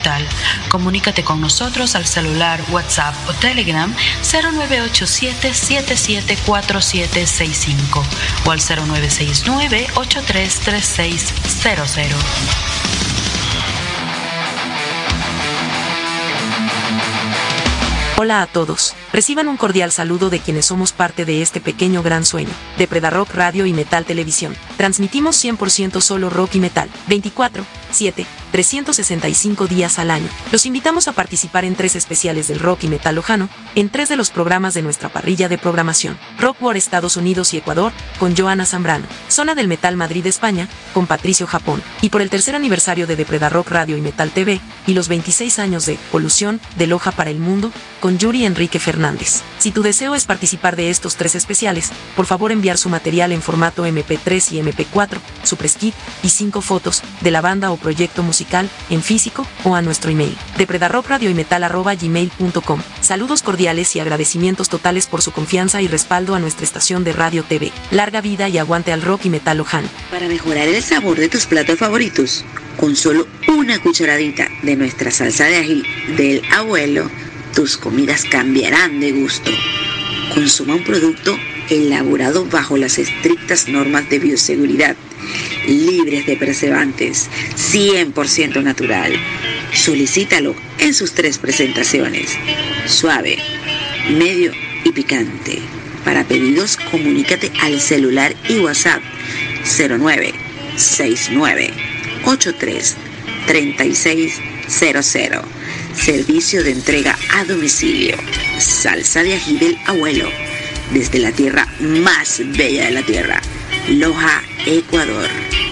Comunícate con nosotros al celular, WhatsApp o Telegram 0987-774765 o al 0969-833600. Hola a todos, reciban un cordial saludo de quienes somos parte de este pequeño gran sueño, de Predarock Radio y Metal Televisión. Transmitimos 100% solo rock y metal, 24/7, 365 días al año. Los invitamos a participar en 3 especiales del rock y metal lojano, en 3 de los programas de nuestra parrilla de programación. Rock War Estados Unidos y Ecuador, con Joana Zambrano. Zona del Metal Madrid España, con Patricio Japón. Y por el 3er aniversario de Predarock Radio y Metal TV, y los 26 años de Polución, de Loja para el Mundo, con Yuri Enrique Fernández. Si tu deseo es participar de estos 3 especiales, por favor enviar su material en formato MP3 y MP4, su press kit y 5 fotos de la banda o proyecto musical en físico o a nuestro email de predarrockradioymetal@gmail.com. Saludos cordiales y agradecimientos totales por su confianza y respaldo a nuestra estación de radio TV. Larga vida y aguante al rock y metal lojano. Para mejorar el sabor de tus platos favoritos, con solo una cucharadita de nuestra salsa de ají del abuelo, tus comidas cambiarán de gusto. Consuma un producto elaborado bajo las estrictas normas de bioseguridad, libres de preservantes, 100% natural. Solicítalo en sus 3 presentaciones: suave, medio y picante. Para pedidos, comunícate al celular y WhatsApp 0969-833600. Servicio de entrega a domicilio. Salsa de ají del abuelo, desde la tierra más bella de la tierra, Loja, Ecuador.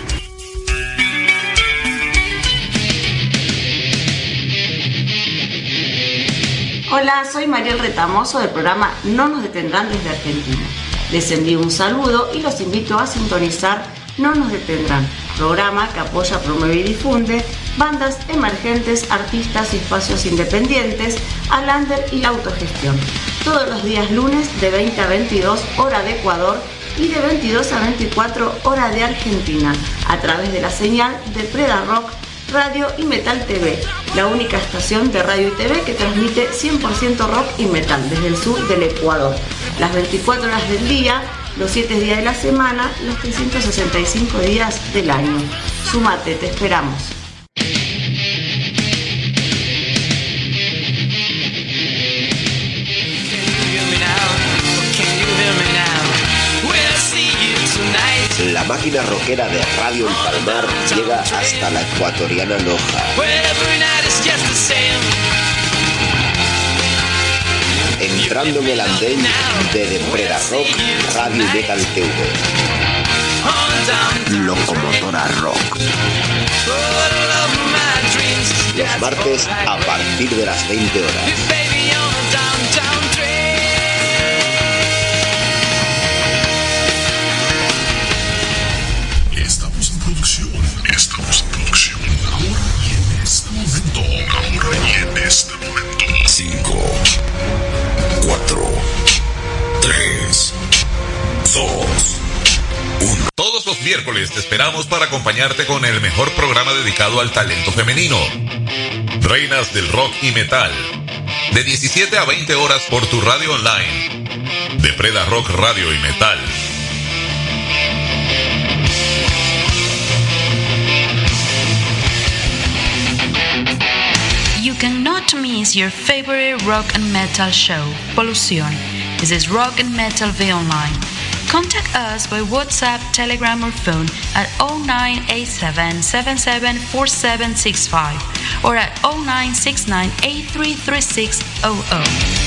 Hola, soy Mariel Retamoso del programa No Nos Detendrán desde Argentina. Les envío un saludo y los invito a sintonizar No Nos Detendrán, programa que apoya, promueve y difunde bandas emergentes, artistas y espacios independientes, al under y la autogestión. Todos los días lunes de 20 a 22 hora de Ecuador y de 22 a 24 hora de Argentina, a través de la señal de Predarock Radio y Metal TV, la única estación de radio y TV que transmite 100% rock y metal desde el sur del Ecuador. Las 24 horas del día, los 7 días de la semana, los 365 días del año. Súmate, te esperamos. La máquina rockera de Radio El Palmar llega hasta la ecuatoriana Loja. Entrando en el andén de Predarock Radio y Metal TV. Locomotora Rock. Los martes a partir de las 20 horas. Estamos en producción. Ahora y en este momento. 5, 4, 3, 2, 1. Todos los miércoles te esperamos para acompañarte con el mejor programa dedicado al talento femenino. Reinas del rock y metal. De 17 a 20 horas por tu radio online. De Predarock Radio y Metal. You cannot miss your favorite rock and metal show, Polución. This is Rock and Metal V Online. Contact us by WhatsApp, Telegram or phone at 0987-774765 or at 0969-833600.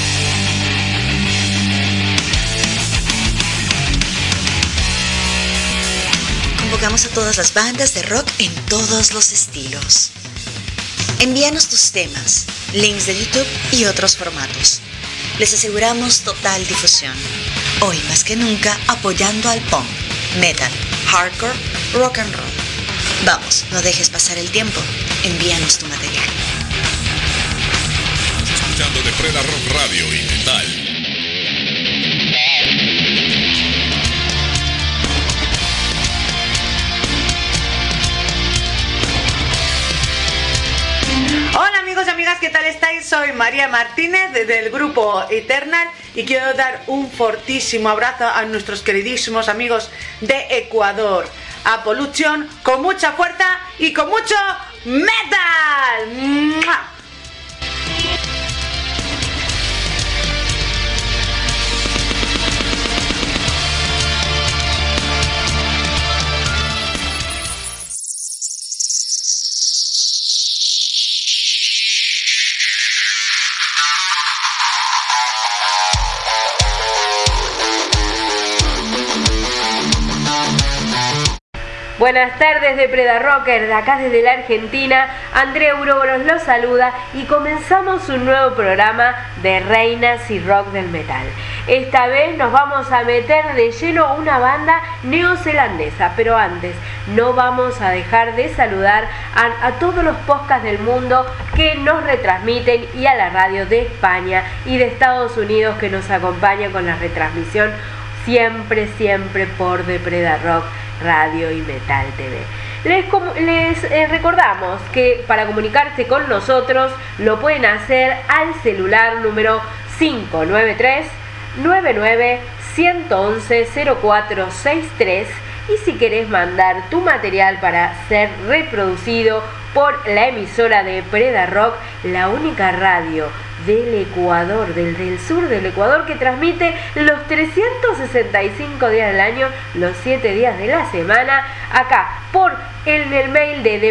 Convocamos a todas las bandas de rock en todos los estilos. Envíanos tus temas, links de YouTube y otros formatos. Les aseguramos total difusión. Hoy más que nunca apoyando al punk, metal, hardcore, rock and roll. Vamos, no dejes pasar el tiempo. Envíanos tu material. Estás escuchando de Predarock Radio y Metal. Hola ¿qué tal estáis? Soy María Martínez del grupo Eternal y quiero dar un fortísimo abrazo a nuestros queridísimos amigos de Ecuador, a Pollution, con mucha fuerza y con mucho metal. ¡Mua! Buenas tardes de Predarocker, de acá desde la Argentina, Andrea Uroboros los saluda y comenzamos un nuevo programa de Reinas y Rock del Metal. Esta vez nos vamos a meter de lleno a una banda neozelandesa, pero antes no vamos a dejar de saludar a todos los podcasts del mundo que nos retransmiten y a la radio de España y de Estados Unidos que nos acompañan con la retransmisión siempre por Depredar Rock Radio y Metal TV. Les recordamos que para comunicarse con nosotros lo pueden hacer al celular número 593 99 111 0463 y si querés mandar tu material para ser reproducido por la emisora de Predar Rock, la única radio del Ecuador, del sur del Ecuador, que transmite los 365 días del año, los 7 días de la semana, acá por el mail de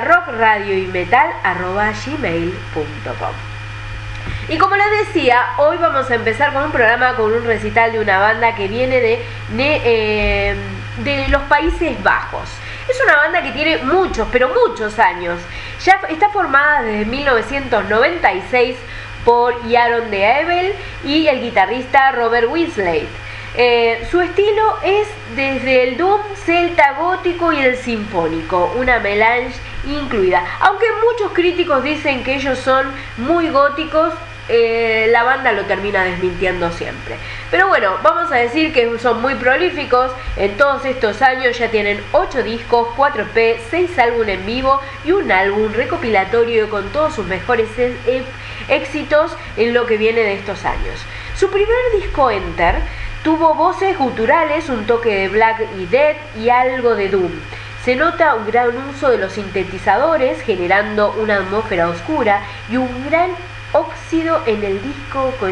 depredarrockradio.y-metal@gmail.com. Y como les decía, hoy vamos a empezar con un programa, con un recital de una banda que viene de los Países Bajos. Es una banda que tiene muchos, pero muchos años. Ya está formada desde 1996 por Aaron de Ebel y el guitarrista Robert Winslade. Su estilo es desde el doom, celta, gótico y el sinfónico, una melange incluida. Aunque muchos críticos dicen que ellos son muy góticos, la banda lo termina desmintiendo siempre. Pero bueno, vamos a decir que son muy prolíficos. En todos estos años ya tienen 8 discos, 4 EP, 6 álbumes en vivo y un álbum recopilatorio con todos sus mejores éxitos en lo que viene de estos años. Su primer disco, Enter, tuvo voces guturales, un toque de black y death y algo de doom. Se nota un gran uso de los sintetizadores, generando una atmósfera oscura y un gran óxido en el disco con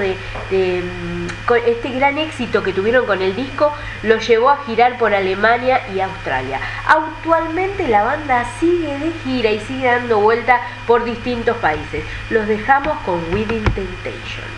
este gran éxito que tuvieron con el disco lo llevó a girar por Alemania y Australia. Actualmente la banda sigue de gira y sigue dando vuelta por distintos países. Los dejamos con Within Temptation.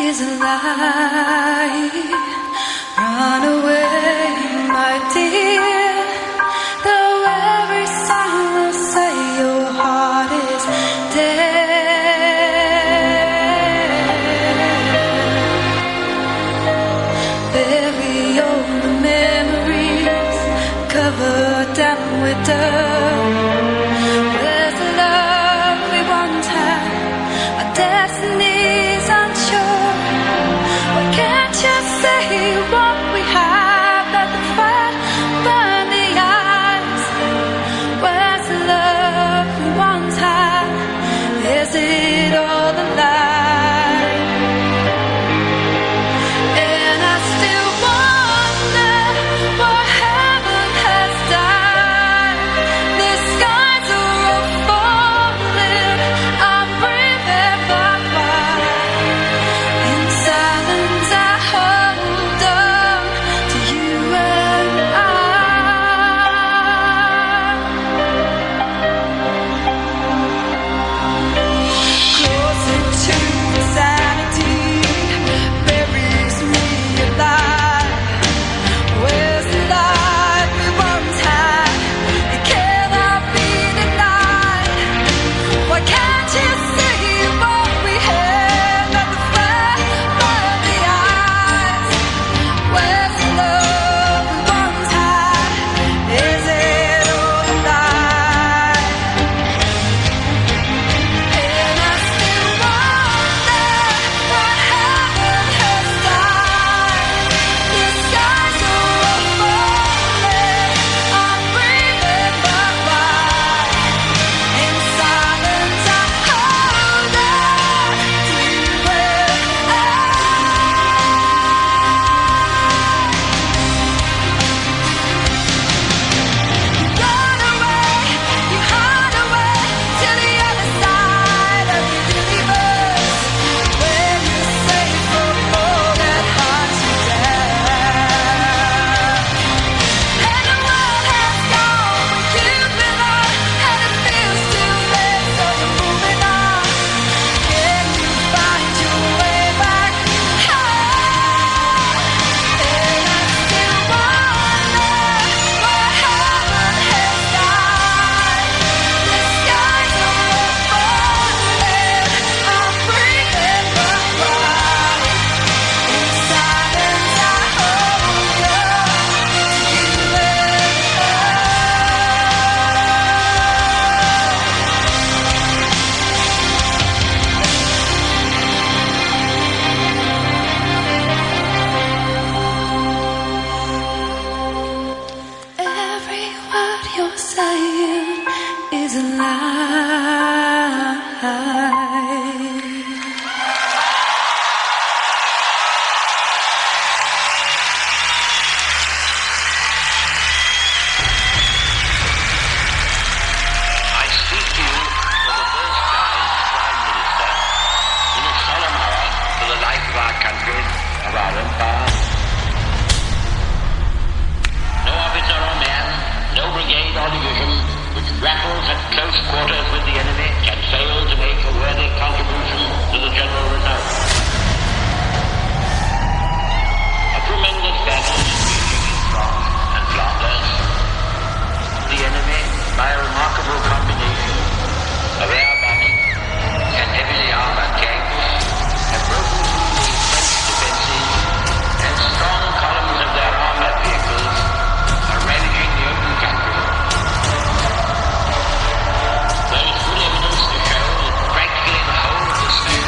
is a lie. Run away, my dear. Though every song will say your heart is dead. Bury all the memories, covered down with dirt. Where's the love we once had? Our destiny's unsure. Why can't you say what we have? Let the fire burn the eyes. Where's the love we once had? Is it all a lie? And I still wonder what heaven has done. The skies are all falling. I'm breathing bye-bye. In silence I hold on to you and I. Closer to insanity, buries me alive. Where's the light we once had? It cannot be denied. Why can't you see what we had? Let the fire burn the eyes. Where's the love we once had? Is it all a lie? And I still wonder what heaven has done. The skies are all falling. I'm breathing bye-bye. In silence I hold on to you and Run away, you hide away to the other side of the universe, where you're safe from all that hunts you down. And the world has gone where you belong, and it feels too late, so you're moving on. Can you find your way back home? And I still wonder what heaven has done. The skies are all falling. I'm breathing bye-bye. In silence I hold on to you and every word you're saying is a lie. I speak to you for the first time as Prime Minister in a solemn hour for the life of our country, of our empire. No officer or man, no brigade or division which grapples at close quarters with the enemy can fail to make a worthy contribution to the general result. A tremendous battle is raging in France and Flanders. The enemy, by a remarkable combination of air bombing and heavily armored tanks, have broken through the French defenses, and strong columns of their armored vehicles are ravaging the open country. There is good evidence to show that practically the whole of the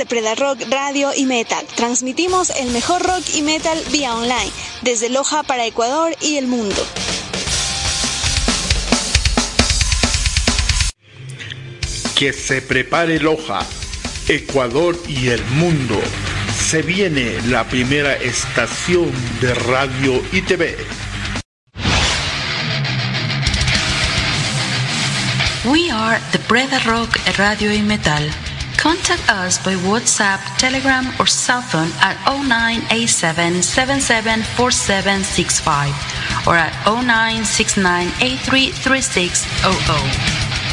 Predarock Radio y Metal. Transmitimos el mejor rock y metal vía online, desde Loja para Ecuador y el mundo. Que se prepare Loja, Ecuador y el mundo. Se viene la primera estación de radio y TV. We are the Predarock Radio y Metal. Contact us by WhatsApp, Telegram, or cell phone at 0987774765 or at 0969833600.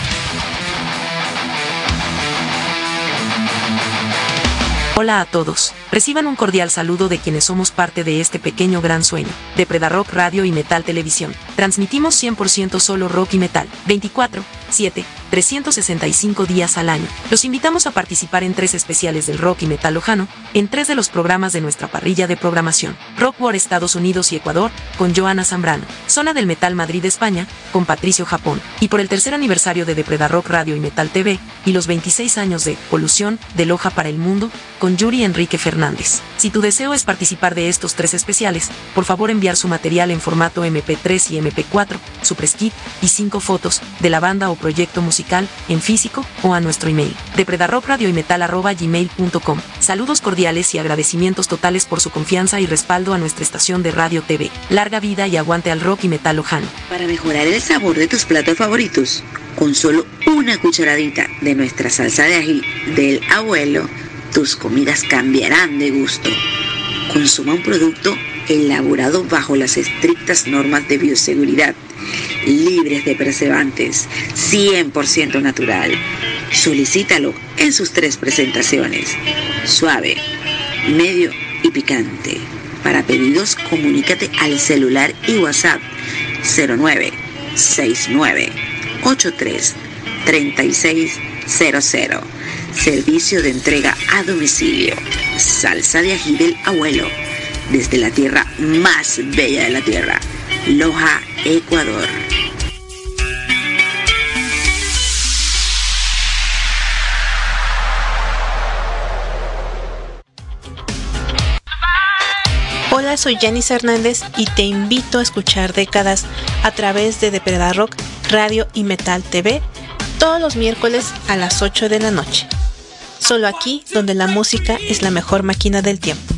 Hola a todos, reciban un cordial saludo de quienes somos parte de este pequeño gran sueño, de Predarock Radio y Metal Televisión. Transmitimos 100% solo rock y metal, 24/7, 365 días al año. Los invitamos a participar en 3 especiales del rock y metal lojano, en 3 de los programas de nuestra parrilla de programación. Rock War Estados Unidos y Ecuador, con Joana Zambrano. Zona del Metal Madrid España, con Patricio Japón. Y por el 3er aniversario de Predarock Radio y Metal TV, y los 26 años de Polución, de Loja para el Mundo, con Yuri Enrique Fernández. Si tu deseo es participar de estos 3 especiales, por favor enviar su material en formato MP3 y MP4, su press kit y 5 fotos de la banda o proyecto musical en físico o a nuestro email de predarrockradioymetal@gmail.com. Saludos cordiales y agradecimientos totales por su confianza y respaldo a nuestra estación de radio TV. Larga vida y aguante al rock y metal lojano. Para mejorar el sabor de tus platos favoritos, con solo una cucharadita de nuestra salsa de ají del abuelo, tus comidas cambiarán de gusto. Consuma un producto elaborado bajo las estrictas normas de bioseguridad, libres de preservantes, 100% natural. Solicítalo en sus 3 presentaciones: suave, medio y picante. Para pedidos, comunícate al celular y WhatsApp 0969833600. Servicio de entrega a domicilio. Salsa de ají del abuelo, desde la tierra más bella de la tierra, Loja, Ecuador. Hola, soy Janice Hernández y te invito a escuchar Décadas a través de Predarock Radio y Metal TV todos los miércoles a las 8 de la noche. Solo aquí, donde la música es la mejor máquina del tiempo.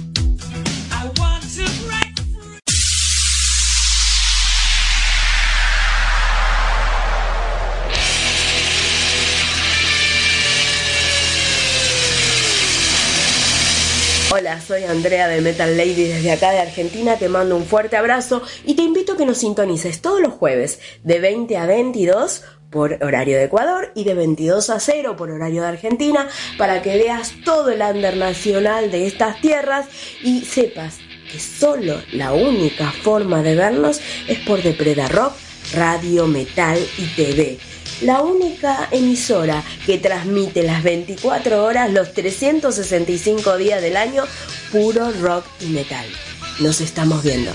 Hola, soy Andrea de Metal Lady desde acá de Argentina, te mando un fuerte abrazo y te invito a que nos sintonices todos los jueves de 20 a 22 por horario de Ecuador y de 22 a 0 por horario de Argentina, para que veas todo el under nacional de estas tierras y sepas que solo la única forma de vernos es por The Predarock Radio, Metal y TV. La única emisora que transmite las 24 horas, los 365 días del año, puro rock y metal. Nos estamos viendo.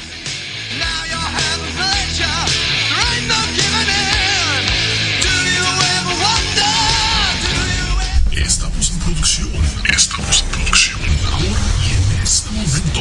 Estamos en producción. Ahora y en este momento.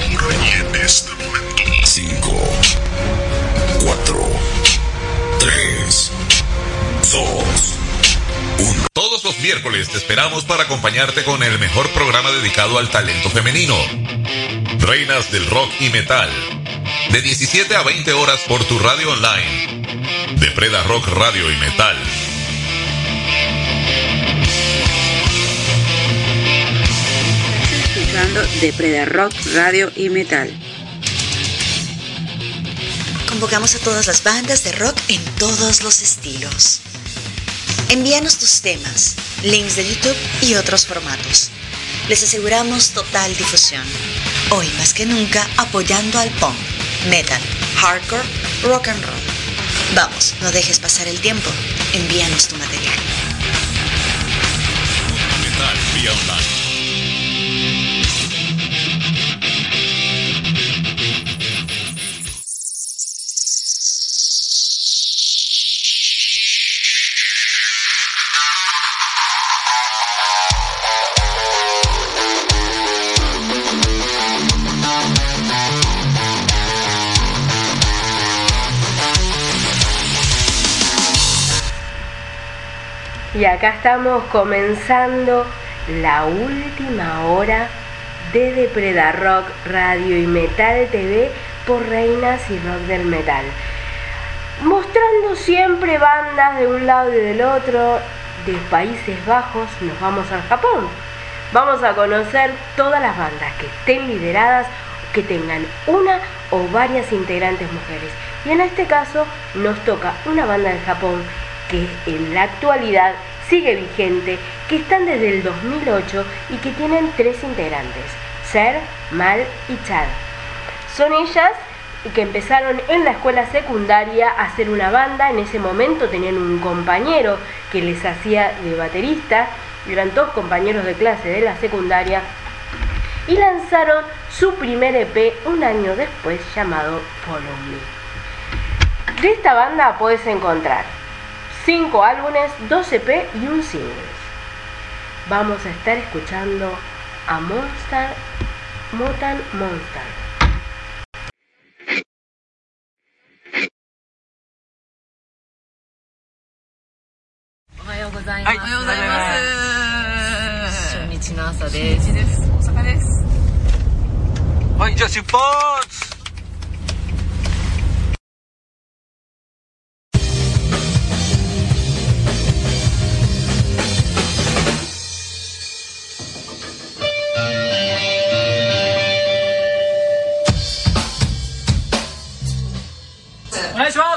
5, 4, 3, 2, 1. Todos los miércoles te esperamos para acompañarte con el mejor programa dedicado al talento femenino. Reinas del rock y metal. De 17 a 20 horas por tu radio online. De Predarock Radio y Metal. Estás escuchando de Predarock Radio y Metal. Convocamos a todas las bandas de rock en todos los estilos. Envíanos tus temas, links de YouTube y otros formatos. Les aseguramos total difusión. Hoy más que nunca apoyando al punk, metal, hardcore, rock and roll. Vamos, no dejes pasar el tiempo. Envíanos tu material. Metal vía online. Y acá estamos comenzando la última hora de Depredar Rock Radio y Metal TV por Reinas y Rock del Metal. Mostrando siempre bandas de un lado y del otro, de Países Bajos nos vamos al Japón. Vamos a conocer todas las bandas que estén lideradas, que tengan una o varias integrantes mujeres. Y en este caso nos toca una banda de Japón que en la actualidad sigue vigente, que están desde el 2008 y que tienen 3 integrantes, Ser, Mal y Chad. Son ellas que empezaron en la escuela secundaria a hacer una banda. En ese momento tenían un compañero que les hacía de baterista, eran todos compañeros de clase de la secundaria, y lanzaron su primer EP un año después llamado Follow Me. De esta banda puedes encontrar 5 álbumes, 2 EP y un single. Vamos a estar escuchando a Motan Monster. おはようございます。おはようございます。初日の朝です。大阪です。はい、じゃあ出発。お願いします。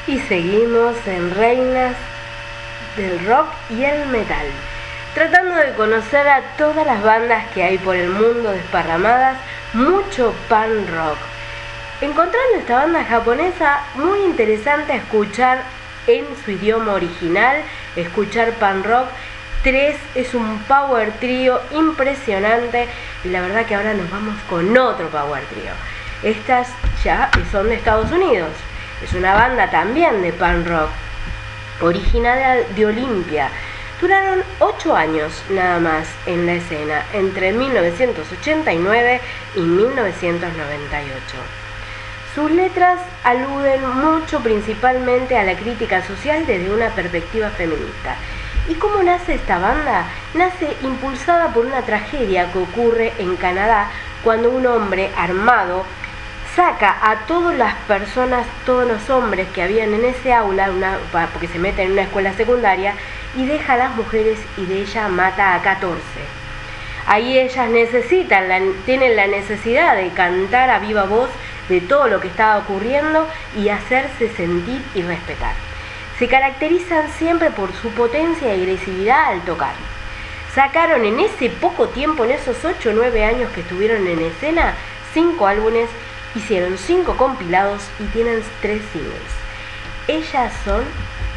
Y seguimos en Reinas del Rock y el Metal, tratando de conocer a todas las bandas que hay por el mundo desparramadas, mucho punk rock. Encontrando esta banda japonesa muy interesante a escuchar en su idioma original, escuchar punk rock. 3 es un power trio impresionante y la verdad que ahora nos vamos con otro power trio. Estas ya son de Estados Unidos. Es una banda también de punk rock, originaria de Olimpia. Duraron 8 años nada más en la escena, entre 1989 y 1998. Sus letras aluden mucho principalmente a la crítica social desde una perspectiva feminista. ¿Y cómo nace esta banda? Nace impulsada por una tragedia que ocurre en Canadá cuando un hombre armado saca a todas las personas, todos los hombres que habían en ese aula, porque se mete en una escuela secundaria, y deja a las mujeres y de ella mata a 14. Ahí ellas tienen la necesidad de cantar a viva voz de todo lo que estaba ocurriendo y hacerse sentir y respetar. Se caracterizan siempre por su potencia y agresividad al tocar. Sacaron en ese poco tiempo, en esos 8 o 9 años que estuvieron en escena, 5 álbumes, hicieron 5 compilados y tienen 3 singles. Ellas son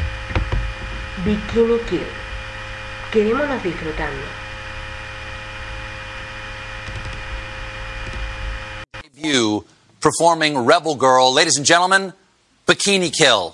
Bikini Kill. Quedémonos disfrutando. Debut performing Rebel Girl, ladies and gentlemen, Bikini Kill.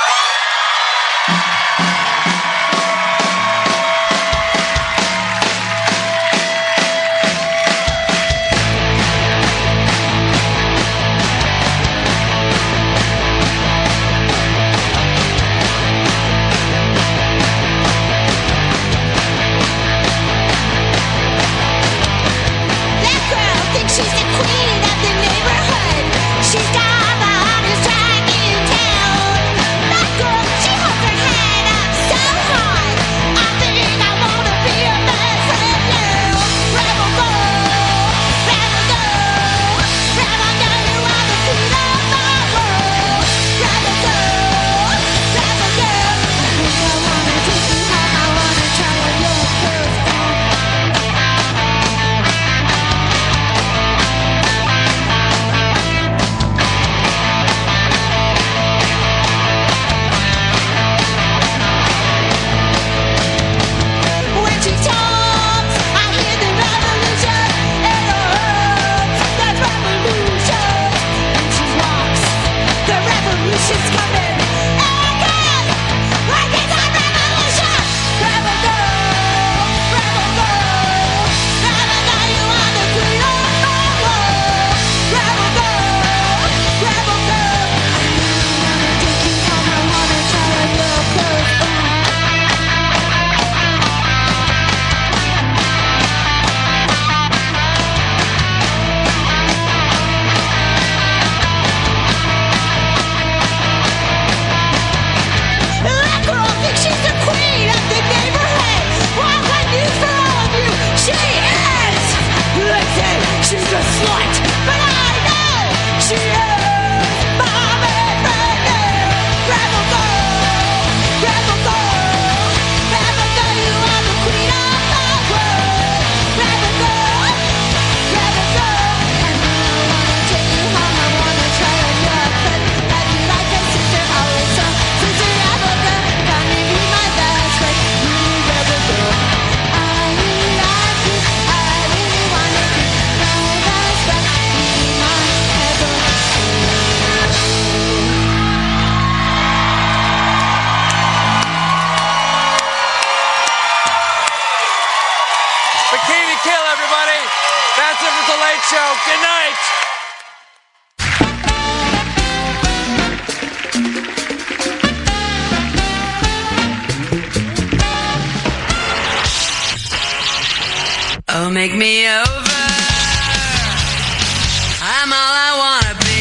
Show. Good night. Oh, make me over. I'm all I wanna be.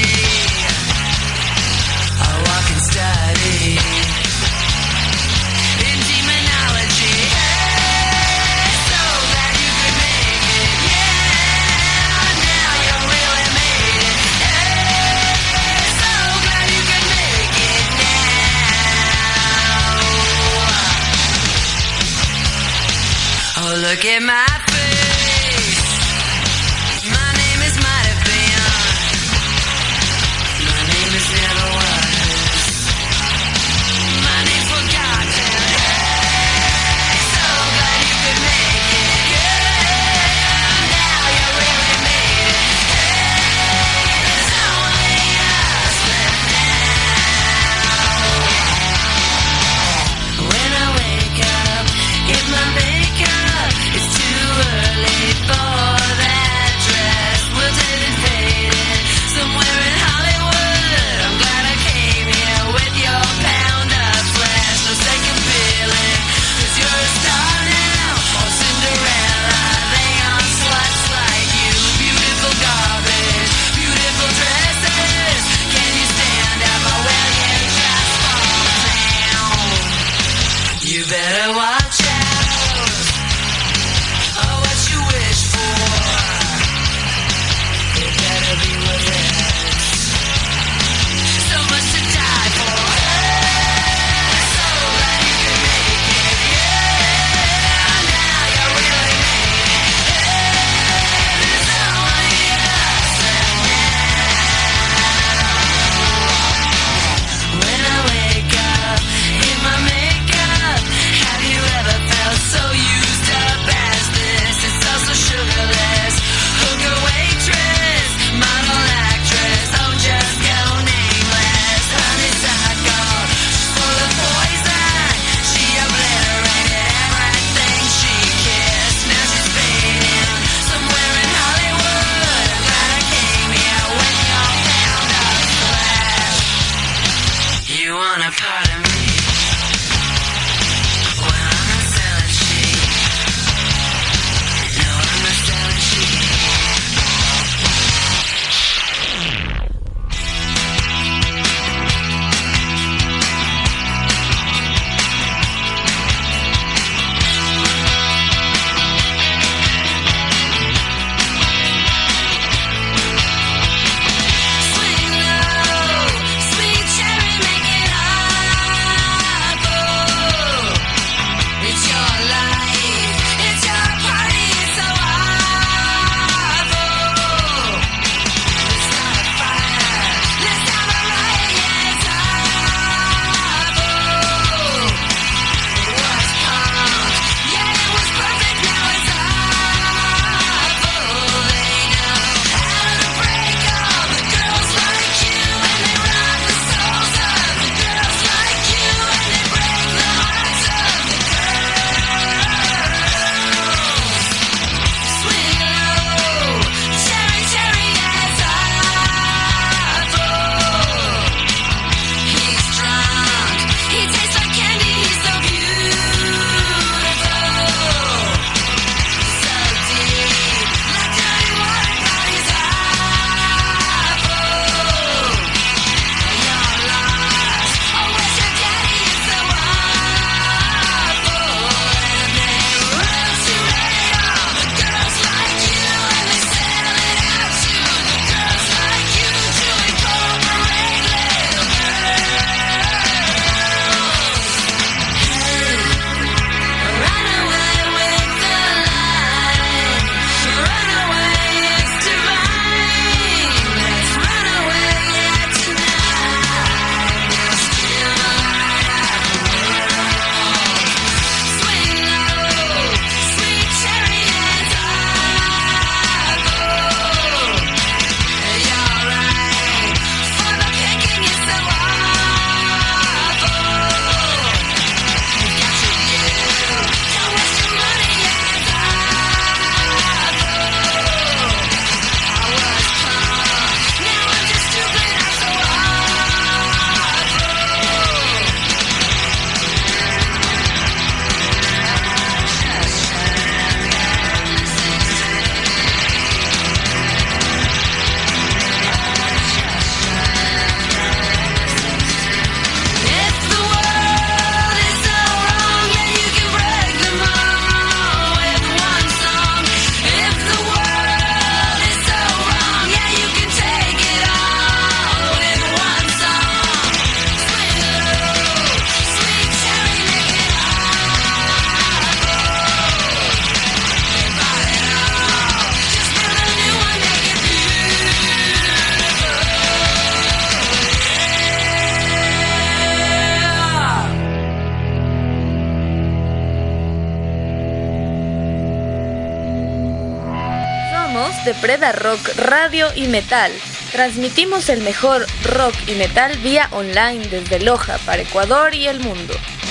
A walking study in demonology. Hey, so glad you could make it. Yeah, now you really made it. Hey, so glad you could make it now. Look at my face. My name is might have been. My name is never was. My name's forgotten. So glad you could make it. Yeah, now you really made it. There's only us left now. When I wake up, if my makeup is too Preda Rock Radio y Metal. Transmitimos el mejor rock y metal vía online desde Loja para Ecuador y el mundo.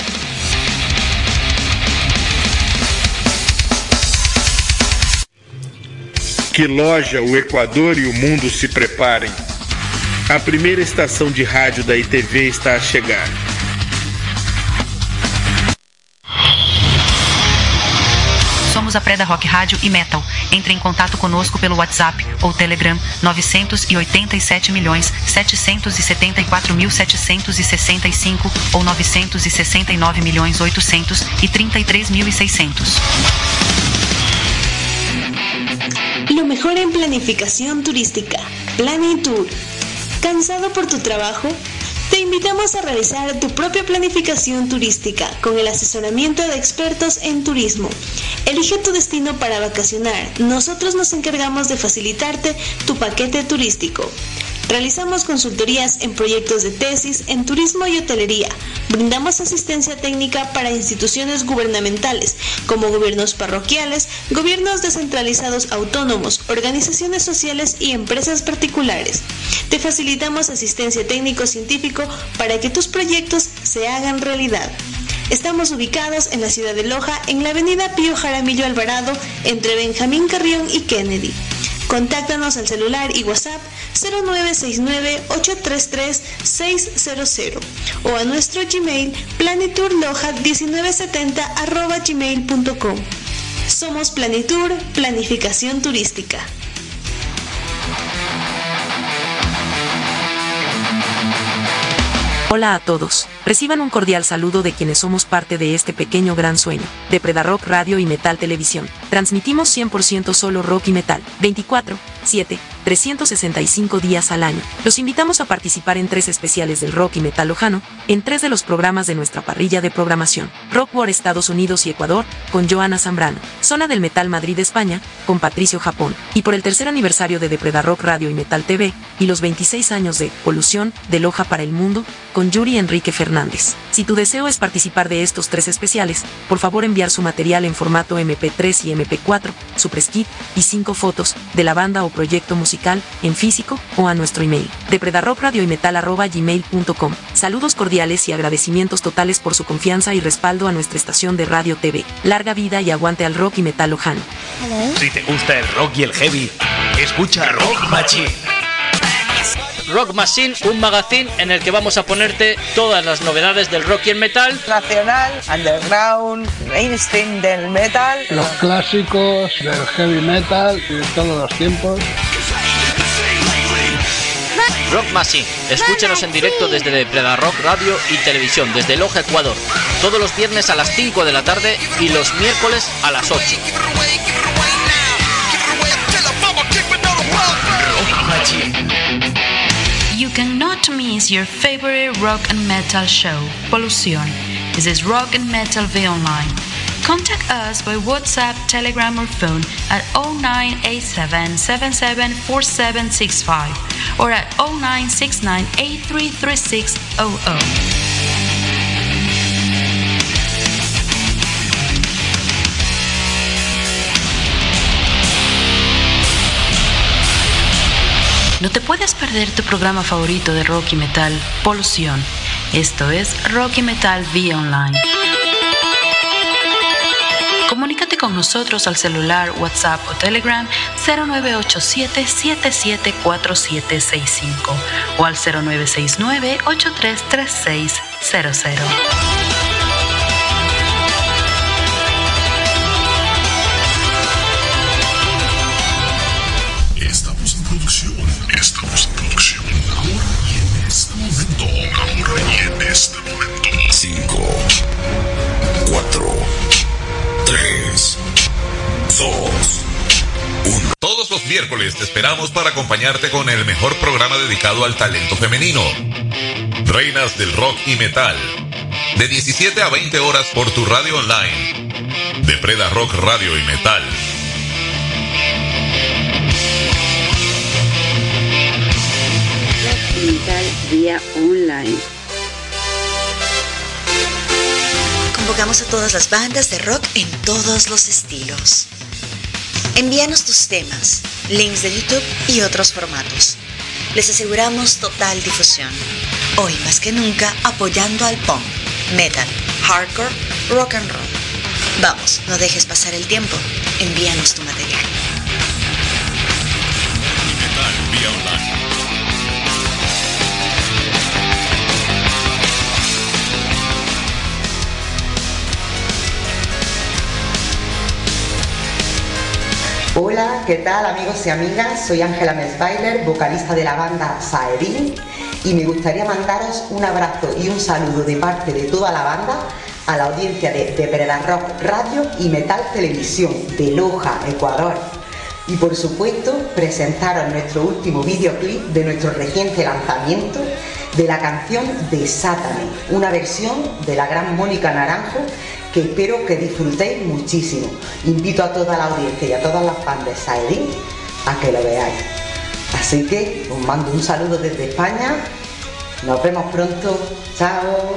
Que Loja, o Equador e o mundo se preparem. A primeira estação de rádio da ITV está a chegar. Somos a Preda Rock Rádio e Metal. Entre em contato conosco pelo WhatsApp ou Telegram 987.774.765 ou 969.833.600. Lo mejor en planificación turística. Planitur. ¿Cansado por tu trabajo? Te invitamos a realizar tu propia planificación turística con el asesoramiento de expertos en turismo. Elige tu destino para vacacionar. Nosotros nos encargamos de facilitarte tu paquete turístico. Realizamos consultorías en proyectos de tesis en turismo y hotelería. Brindamos asistencia técnica para instituciones gubernamentales, como gobiernos parroquiales, gobiernos descentralizados autónomos, organizaciones sociales y empresas particulares. Te facilitamos asistencia técnico-científico para que tus proyectos se hagan realidad. Estamos ubicados en la ciudad de Loja, en la avenida Pío Jaramillo Alvarado, entre Benjamín Carrión y Kennedy. Contáctanos al celular y WhatsApp 0969-833-600 o a nuestro Gmail planiturloja1970@gmail.com. Somos Planitur, planificación turística. Hola a todos, reciban un cordial saludo de quienes somos parte de este pequeño gran sueño, de Preda Rock Radio y Metal Televisión. Transmitimos 100% solo rock y metal, 24/7, 365 días al año. Los invitamos a participar en 3 especiales del rock y metal lojano, en 3 de los programas de nuestra parrilla de programación. Rock War Estados Unidos y Ecuador, con Joana Zambrano. Zona del Metal Madrid España, con Patricio Japón. Y por el 3er aniversario de Preda Rock Radio y Metal TV, y los 26 años de Polución, de Loja para el Mundo, con Yuri Enrique Fernández. Si tu deseo es participar de estos 3 especiales, por favor enviar su material en formato MP3 y MP4, su press kit y 5 fotos de la banda o proyecto musical en físico o a nuestro email de predarocradioymetal@gmail.com. Saludos cordiales y agradecimientos totales por su confianza y respaldo a nuestra estación de radio TV. Larga vida y aguante al rock y metal lojano. Si te gusta el rock y el heavy, escucha Rock Machine. Rock Machine, un magazine en el que vamos a ponerte todas las novedades del rock y el metal. Nacional, underground, mainstream del metal. Los clásicos del heavy metal de todos los tiempos. Rock Machine, escúchanos en directo desde Preda Rock Radio y Televisión, desde Loja, Ecuador. Todos los viernes a las 5 de la tarde y los miércoles a las 8. Rock Machine. You cannot miss your favorite rock and metal show, Polución. This is Rock and Metal V Online. Contact us by WhatsApp, Telegram or phone at 0987-774765 or at 0969-833600. No te puedes perder tu programa favorito de rock y metal, Polución. Esto es Rock y Metal vía online. Comunícate con nosotros al celular, WhatsApp o Telegram 0987-774765 o al 0969-833600. Estamos en producción. Ahora y en este momento. 5, 4, 3, 2, 1. Todos los miércoles te esperamos para acompañarte con el mejor programa dedicado al talento femenino. Reinas del rock y metal. De 17 a 20 horas por tu radio online. De Preda Rock Radio y Metal. Metal vía online. Convocamos a todas las bandas de rock en todos los estilos. Envíanos tus temas, links de YouTube y otros formatos. Les aseguramos total difusión. Hoy más que nunca apoyando al punk, metal, hardcore, rock and roll. Vamos, no dejes pasar el tiempo. Envíanos tu material. Vía online. Hola, ¿qué tal amigos y amigas? Soy Ángela Mesbailer, vocalista de la banda Saedin, y me gustaría mandaros un abrazo y un saludo de parte de toda la banda a la audiencia de Predarock Radio y Metal Televisión de Loja, Ecuador. Y por supuesto, presentaros nuestro último videoclip de nuestro reciente lanzamiento de la canción de Sátane, una versión de la gran Mónica Naranjo que espero que disfrutéis muchísimo. Invito a toda la audiencia y a todas las fans de Saedin a que lo veáis. Así que os mando un saludo desde España. Nos vemos pronto. Chao.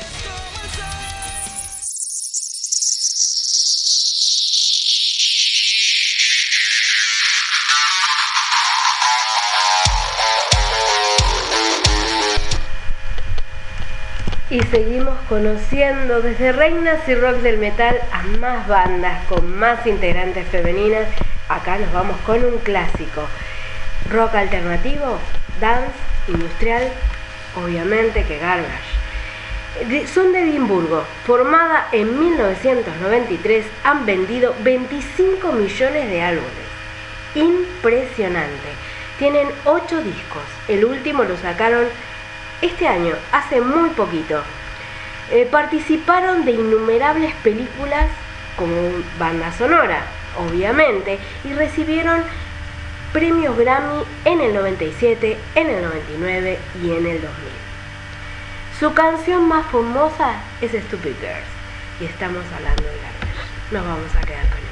Y seguimos conociendo desde reinas y rock del metal a más bandas con más integrantes femeninas. Acá nos vamos con un clásico. Rock alternativo, dance, industrial, obviamente que Garbage. Son de Edimburgo, formada en 1993, han vendido 25 millones de álbumes. Impresionante. Tienen 8 discos, el último lo sacaron este año, hace muy poquito. Participaron de innumerables películas como banda sonora, obviamente, y recibieron premios Grammy en el 97, en el 99 y en el 2000. Su canción más famosa es Stupid Girls, y estamos hablando de Garbage. Nos vamos a quedar con ella.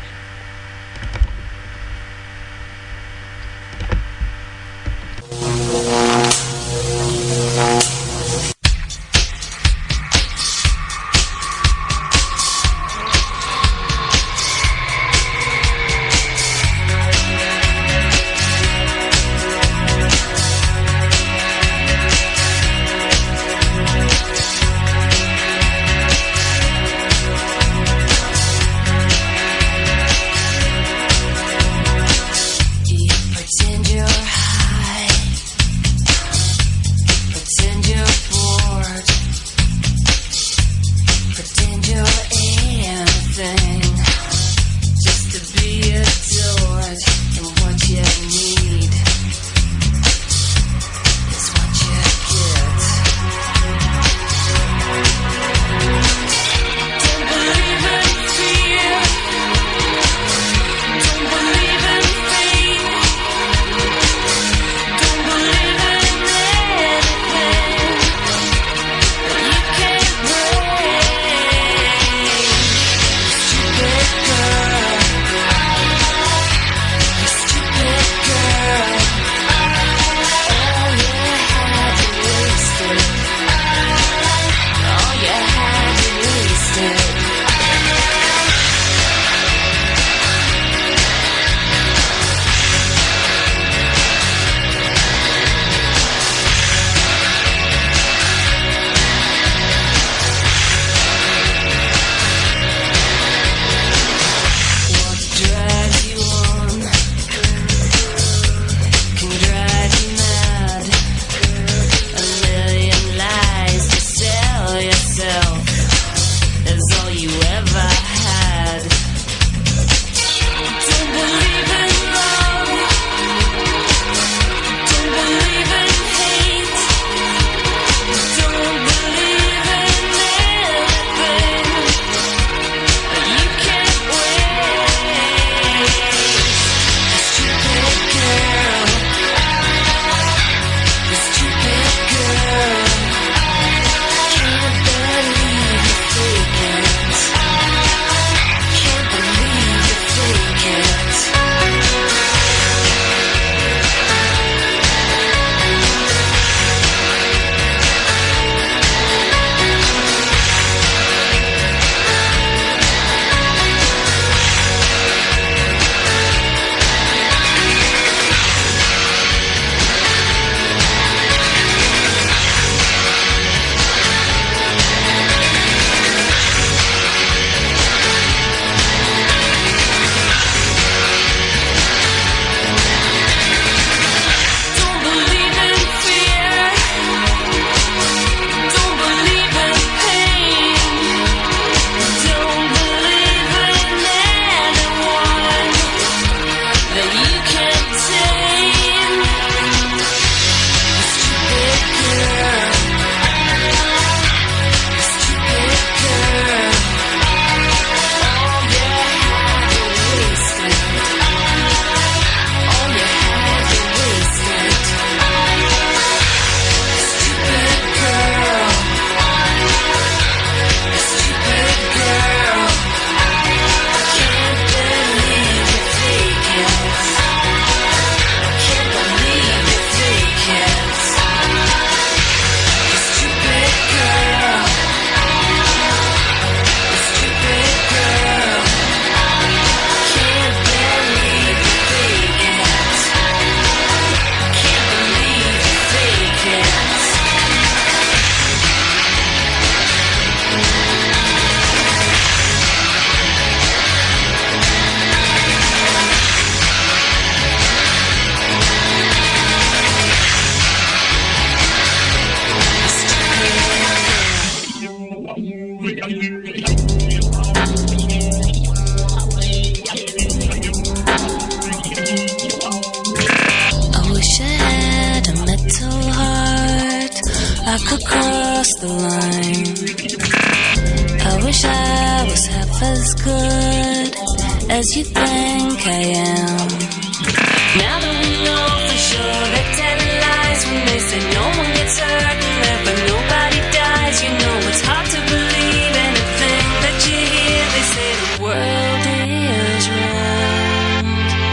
I could cross the line. I wish I was half as good as you think I am. Now that we know for sure that telling lies when they say no one gets hurt and never nobody dies. You know it's hard to believe anything that you hear. They say the world is round.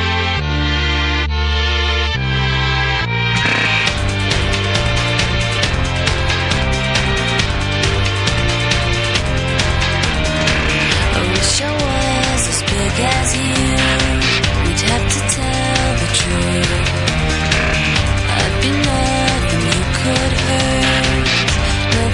I was as big as you, we'd have to tell the truth. I'd be nothing you could hurt, no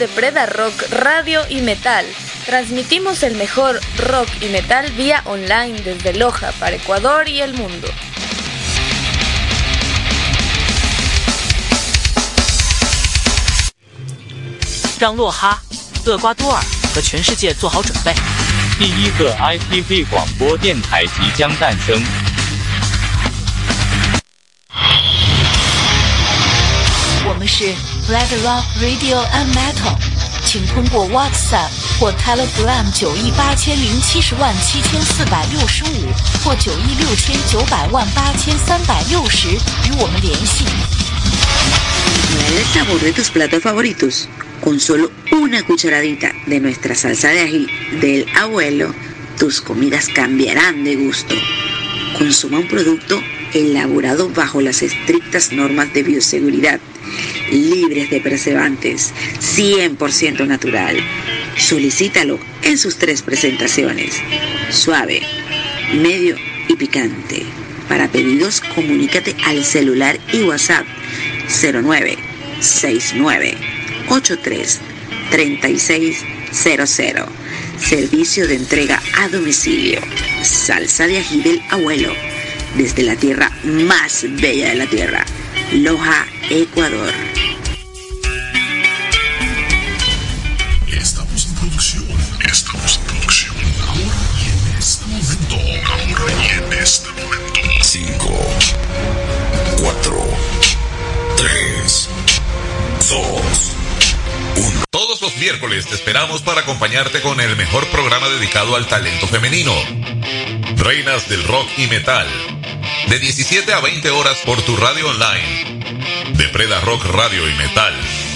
Preda Rock Radio y Metal. Transmitimos el mejor rock y metal vía online desde Loja para Ecuador y el mundo. 让洛哈、厄瓜多尔和全世界做好准备。 第一个 IPV 广播电台即将诞生。 我们是 Red Rock Radio and Metal， 请通过 WhatsApp 或 Telegram 980707465或91690083060与我们联系。 Trae el sabor de tus platos favoritos. Con solo una cucharadita de nuestra salsa de ají del abuelo, tus comidas cambiarán de gusto. Consuma un producto elaborado bajo las estrictas normas de bioseguridad, libres de preservantes, 100% natural. Solicítalo en sus 3 presentaciones: suave, medio y picante. Para pedidos, comunícate al celular y WhatsApp 0969833600. Servicio de entrega a domicilio. Salsa de ají del abuelo, desde la tierra más bella de la tierra, Loja, Ecuador. Estamos en producción ahora y en este momento. 5, 4, 3, 2, 1. Todos los miércoles te esperamos para acompañarte con el mejor programa dedicado al talento femenino. Reinas del rock y metal. De 17 a 20 horas por tu radio online. De Preda Rock Radio y Metal.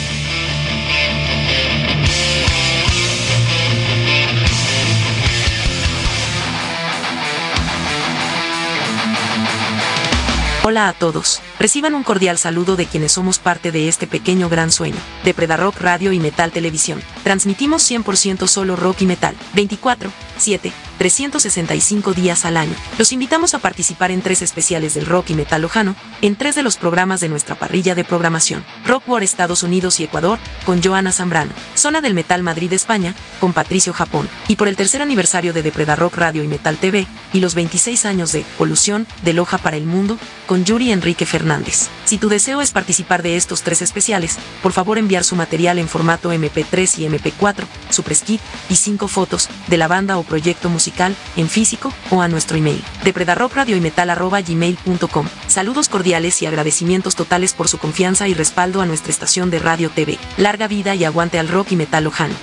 Hola a todos, reciban un cordial saludo de quienes somos parte de este pequeño gran sueño, de Preda Rock Radio y Metal Televisión. Transmitimos 100% solo rock y metal, 24/7, 365 días al año. Los invitamos a participar en 3 especiales del rock y metal lojano, en 3 de los programas de nuestra parrilla de programación. Rock War Estados Unidos y Ecuador, con Joana Zambrano. Zona del Metal Madrid España, con Patricio Japón. Y por el 3er aniversario de Preda Rock Radio y Metal TV, y los 26 años de Polución, de Loja para el Mundo, con Yuri Enrique Fernández. Si tu deseo es participar de estos 3 especiales, por favor enviar su material en formato MP3 y MP4, su press kit y 5 fotos de la banda o proyecto musical en físico o a nuestro email de predarrockradioymetal@gmail.com. Saludos cordiales y agradecimientos totales por su confianza y respaldo a nuestra estación de radio TV. Larga vida y aguante al rock y metal lojano.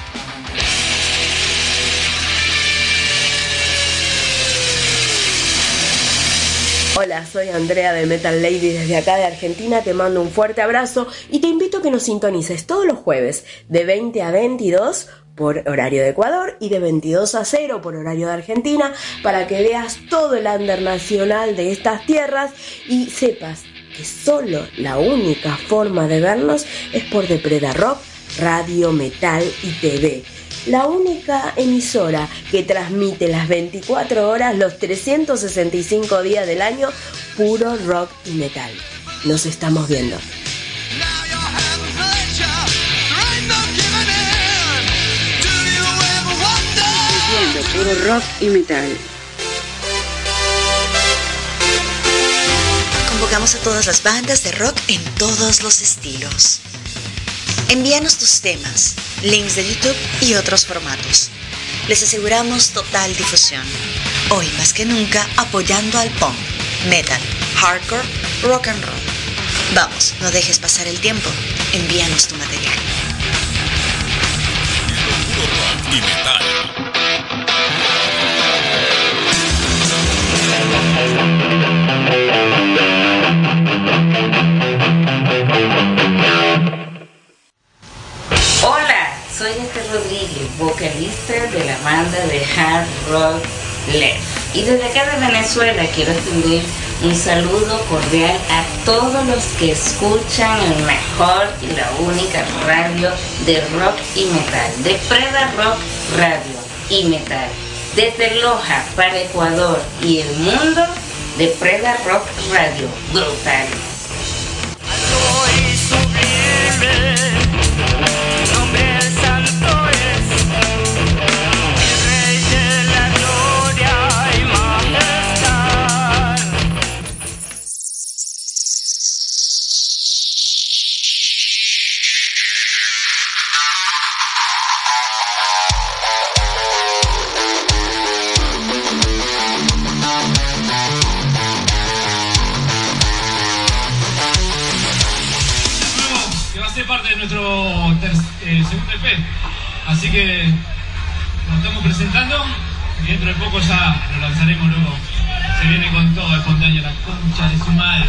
Hola, soy Andrea de Metal Lady desde acá de Argentina, te mando un fuerte abrazo y te invito a que nos sintonices todos los jueves de 20 a 22 por horario de Ecuador y de 22 a 0 por horario de Argentina para que veas todo el under nacional de estas tierras y sepas que solo la única forma de vernos es por The Preda Rock, Radio, Metal y TV. La única emisora que transmite las 24 horas, los 365 días del año, puro rock y metal. Nos estamos viendo. Puro rock y metal. Convocamos a todas las bandas de rock en todos los estilos. Envíanos tus temas, links de YouTube y otros formatos. Les aseguramos total difusión. Hoy más que nunca apoyando al punk, metal, hardcore, rock and roll. Vamos, no dejes pasar el tiempo. Envíanos tu material. Puro rock y metal. Hola, soy Esther Rodríguez, vocalista de la banda de hard rock Left. Y desde acá de Venezuela quiero extender un saludo cordial a todos los que escuchan el mejor y la única radio de rock y metal, de Preda Rock Radio y Metal. Desde Loja para Ecuador y el mundo, de Preda Rock Radio. Brutal. Parte de nuestro segundo EP, así que nos estamos presentando y dentro de poco ya lo lanzaremos. Luego se viene con todo espontáneo, la concha de su madre.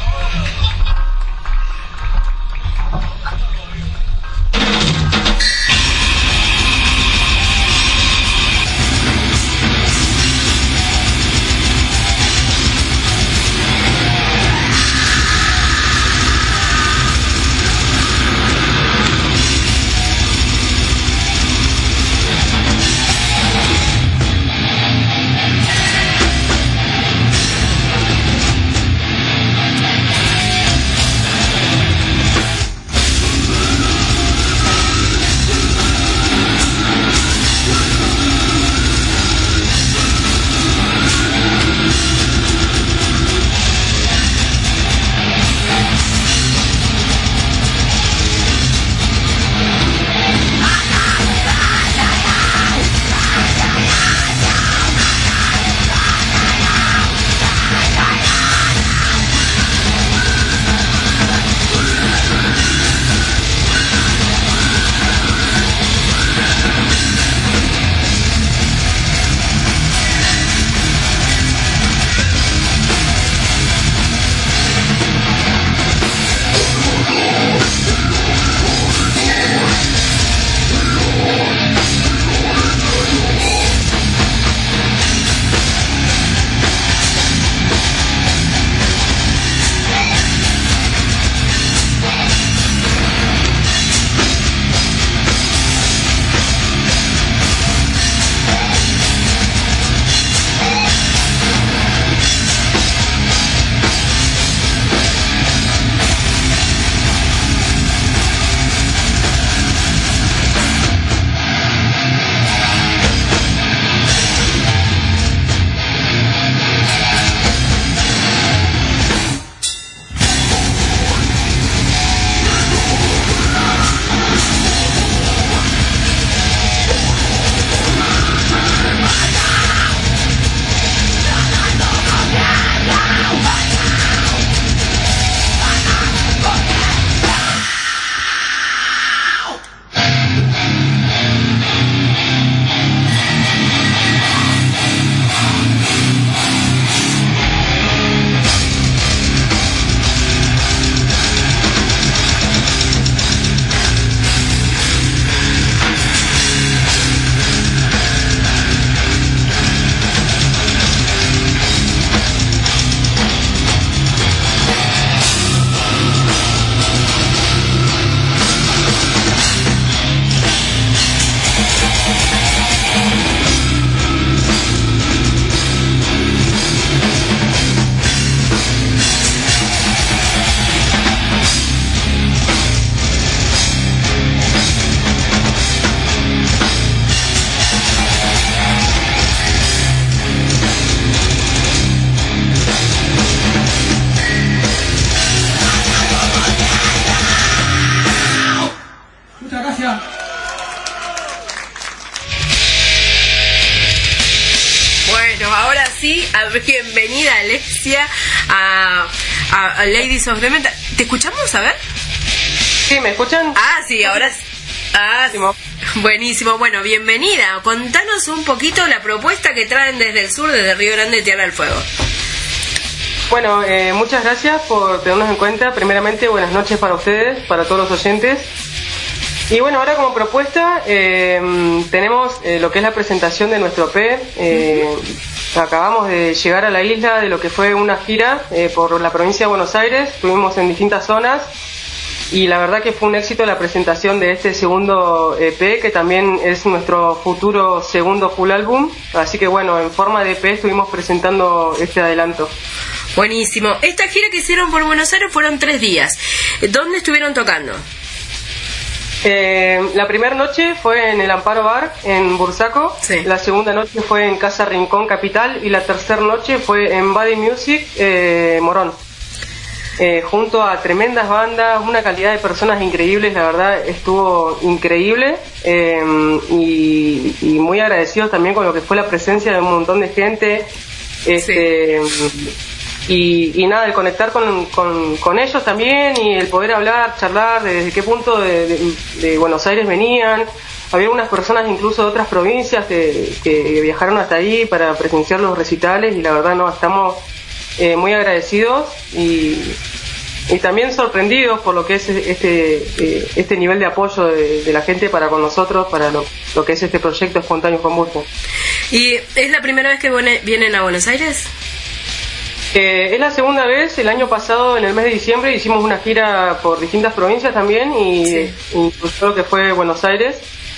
Bienvenida Alexia a Ladies of the Metal. ¿Te escuchamos? A ver. Sí, ¿me escuchan? Ah, sí, ahora sí. Ah, buenísimo. Bueno, bienvenida. Contanos un poquito la propuesta que traen desde el sur, desde Río Grande, Tierra del Fuego. Bueno, muchas gracias por tenernos en cuenta. Primeramente, buenas noches para ustedes, para todos los oyentes. Y bueno, ahora como propuesta tenemos lo que es la presentación de nuestro EP. Acabamos de llegar a la isla de lo que fue una gira por la provincia de Buenos Aires. Estuvimos en distintas zonas y la verdad que fue un éxito la presentación de este segundo EP, que también es nuestro futuro segundo full álbum. Así que bueno, en forma de EP estuvimos presentando este adelanto. Buenísimo. Esta gira que hicieron por Buenos Aires fueron 3 días. ¿Dónde estuvieron tocando? La primera noche fue en el Amparo Bar, en Bursaco. Sí. La segunda noche fue en Casa Rincón Capital. Y la tercera noche fue en Body Music, Morón. Junto a tremendas bandas, una calidad de personas increíbles, la verdad estuvo increíble. Y muy agradecidos también con lo que fue la presencia de un montón de gente. Y nada, el conectar con ellos también y el poder hablar, charlar de desde qué punto de Buenos Aires venían. Había unas personas incluso de otras provincias que viajaron hasta ahí para presenciar los recitales y la verdad estamos muy agradecidos y también sorprendidos por lo que es este nivel de apoyo de la gente para con nosotros, para lo que es este proyecto Espontáneo Combustión. ¿Y es la primera vez que vienen a Buenos Aires? Es la segunda vez. El año pasado, en el mes de diciembre, hicimos una gira por distintas provincias también y incluso lo que fue Buenos Aires.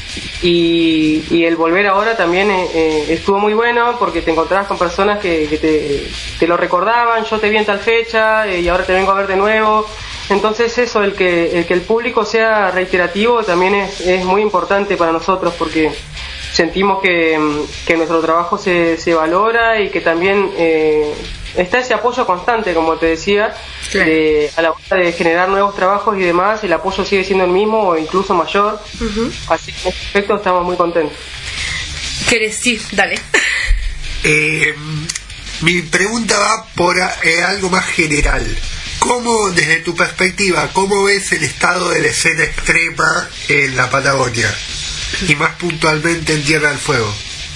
Y el volver ahora también estuvo muy bueno porque te encontrabas con personas que te lo recordaban. Yo te vi en tal fecha y ahora te vengo a ver de nuevo. Entonces eso, el que el público sea reiterativo también es muy importante para nosotros porque sentimos que nuestro trabajo se valora y que también está ese apoyo constante, como te decía, claro. A la hora de generar nuevos trabajos y demás, el apoyo sigue siendo el mismo o incluso mayor. Así que en este aspecto estamos muy contentos. ¿Querés? Sí, dale. Mi pregunta va por algo más general. ¿Cómo, desde tu perspectiva, cómo ves el estado de la escena extrema en la Patagonia? Y más puntualmente en Tierra del Fuego.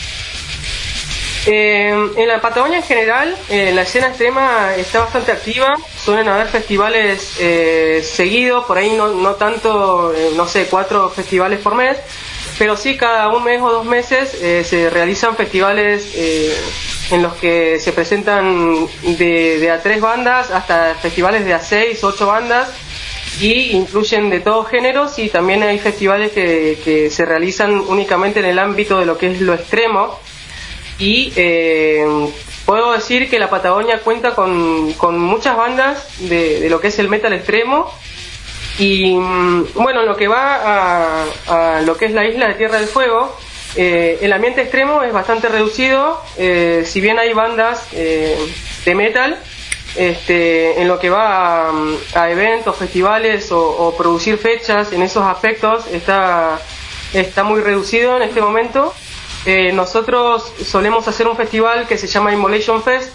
En la Patagonia en general, la escena extrema está bastante activa. Suelen haber festivales seguidos, por ahí no tanto, 4 festivales por mes, pero sí cada un mes o 2 meses se realizan festivales en los que se presentan de a 3 bandas hasta festivales de a 6, 8 bandas y incluyen de todos géneros y también hay festivales que se realizan únicamente en el ámbito de lo que es lo extremo. Y puedo decir que la Patagonia cuenta con muchas bandas de lo que es el metal extremo y bueno, lo que va a lo que es la isla de Tierra del Fuego, el ambiente extremo es bastante reducido, si bien hay bandas de metal, en lo que va a eventos, festivales o producir fechas, en esos aspectos está muy reducido en este momento. Nosotros solemos hacer un festival que se llama Immolation Fest.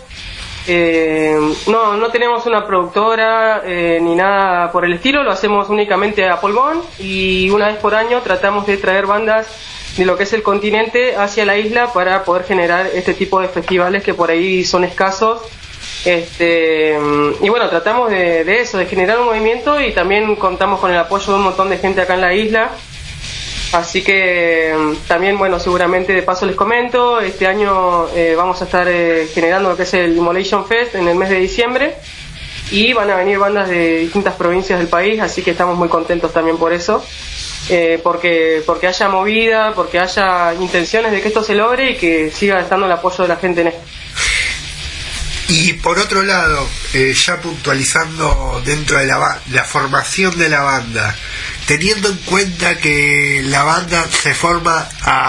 No tenemos una productora ni nada por el estilo, lo hacemos únicamente a pulmón y una vez por año tratamos de traer bandas de lo que es el continente hacia la isla para poder generar este tipo de festivales que por ahí son escasos. Y bueno, tratamos de eso, de generar un movimiento y también contamos con el apoyo de un montón de gente acá en la isla. Así que también, bueno, seguramente de paso les comento, este año vamos a estar generando lo que es el Immolation Fest en el mes de diciembre y van a venir bandas de distintas provincias del país, así que estamos muy contentos también por eso, porque haya movida, porque haya intenciones de que esto se logre y que siga estando el apoyo de la gente en esto. Y por otro lado, ya puntualizando dentro de la formación de la banda, teniendo en cuenta que la banda se forma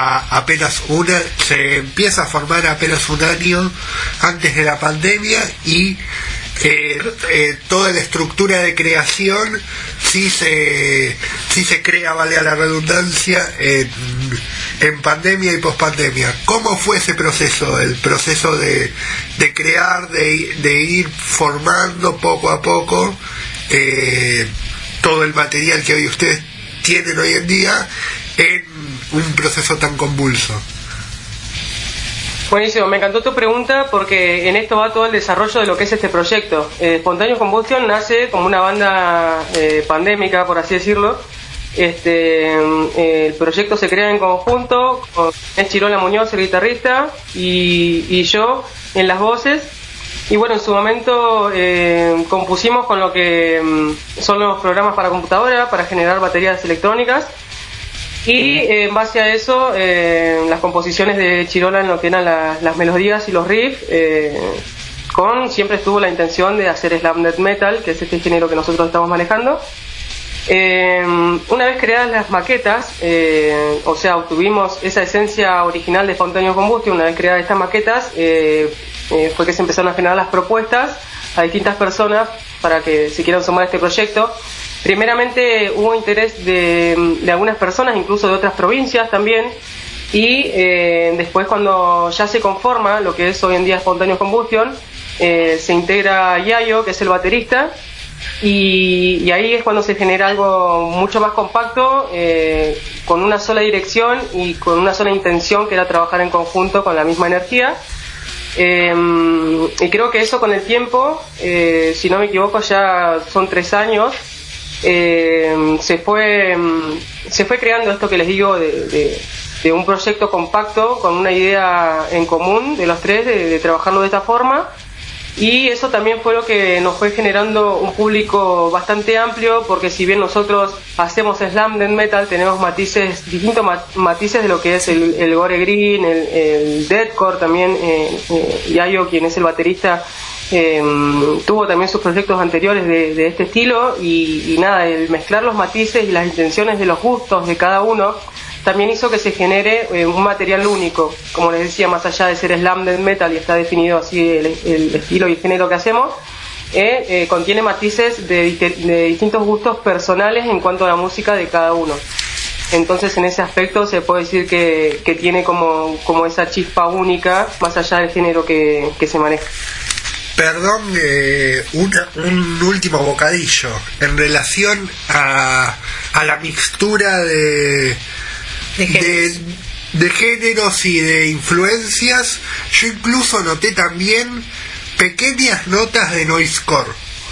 se empieza a formar apenas un año antes de la pandemia y toda la estructura de creación sí se crea, vale a la redundancia, en pandemia y pospandemia. ¿Cómo fue ese proceso? El proceso de crear, de ir formando poco a poco todo el material que hoy ustedes tienen hoy en día en un proceso tan convulso. Buenísimo, me encantó tu pregunta porque en esto va todo el desarrollo de lo que es este proyecto. Espontáneo Combustión nace como una banda pandémica, por así decirlo. El proyecto se crea en conjunto con Chirola Muñoz, el guitarrista, y yo en las voces. Y bueno, en su momento compusimos con lo que son los programas para computadora, para generar baterías electrónicas. Y en base a eso, las composiciones de Chirola en lo que eran las melodías y los riffs, siempre estuvo la intención de hacer slam death metal, que es este género que nosotros estamos manejando. Una vez creadas las maquetas, o sea, obtuvimos esa esencia original de Spontaneous Combustion. Una vez creadas estas maquetas, fue que se empezaron a generar las propuestas a distintas personas para que se quieran sumar a este proyecto. Primeramente hubo interés de algunas personas, incluso de otras provincias también, y después, cuando ya se conforma lo que es hoy en día Spontaneous Combustion, se integra Yayo, que es el baterista, y ahí es cuando se genera algo mucho más compacto, con una sola dirección y con una sola intención, que era trabajar en conjunto con la misma energía. Y creo que eso, con el tiempo, si no me equivoco ya son 3 años, se fue creando esto que les digo de un proyecto compacto con una idea en común de los tres, de trabajarlo de esta forma. Y eso también fue lo que nos fue generando un público bastante amplio, porque si bien nosotros hacemos slam death metal, tenemos matices, distintos matices de lo que es el gore green, el deathcore también. Yayo, quien es el baterista, tuvo también sus proyectos anteriores de este estilo, y nada, el mezclar los matices y las intenciones de los gustos de cada uno también hizo que se genere un material único. Como les decía, más allá de ser slam death metal, y está definido así el estilo y el género que hacemos, contiene matices de distintos gustos personales en cuanto a la música de cada uno. Entonces, en ese aspecto se puede decir que tiene como esa chispa única, más allá del género que se maneja. Perdón, un último bocadillo en relación a la mixtura de géneros y de influencias. Yo incluso noté también pequeñas notas de noisecore.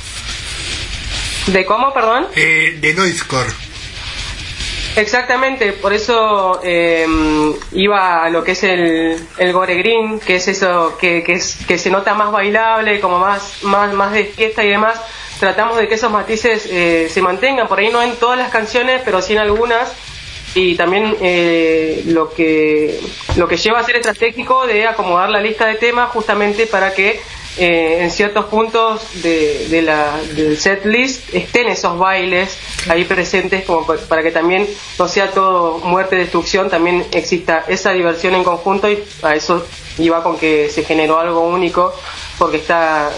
¿De cómo, perdón? De noisecore. Exactamente, por eso iba a lo que es el gore green, que es eso que se nota más bailable, como más de fiesta y demás. Tratamos de que esos matices se mantengan, por ahí no en todas las canciones, pero sí en algunas. Y también lo que lleva a ser estratégico de acomodar la lista de temas, justamente para que en ciertos puntos del set list estén esos bailes ahí presentes, como para que también no sea todo muerte y destrucción, también exista esa diversión en conjunto. Y a eso iba con que se generó algo único, porque estás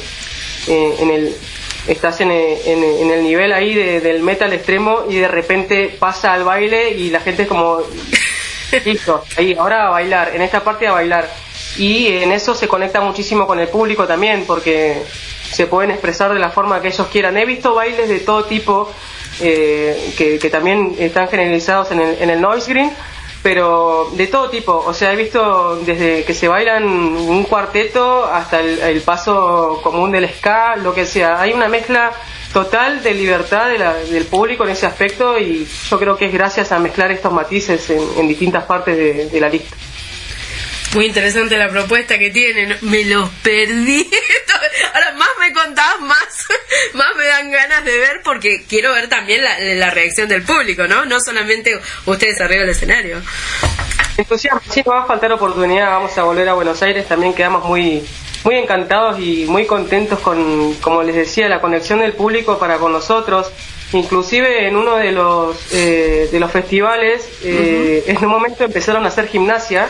en el nivel ahí del metal extremo, y de repente pasa al baile y la gente es como listo, ahí, ahora a bailar, en esta parte a bailar. Y en eso se conecta muchísimo con el público también, porque se pueden expresar de la forma que ellos quieran. He visto bailes de todo tipo, que también están generalizados en el noise green, pero de todo tipo. O sea, he visto desde que se bailan un cuarteto hasta el paso común del ska, lo que sea. Hay una mezcla total de libertad del público en ese aspecto, y yo creo que es gracias a mezclar estos matices en distintas partes de la lista. Muy interesante la propuesta que tienen. Me los perdí. Ahora más me contás, más me dan ganas de ver, porque quiero ver también la reacción del público, ¿no? No solamente ustedes arriba del escenario. Entusiasmo, sí, no va a faltar oportunidad. Vamos a volver a Buenos Aires. También quedamos muy encantados y muy contentos con, como les decía, la conexión del público para con nosotros. Inclusive en uno de los festivales, en un momento empezaron a hacer gimnasia,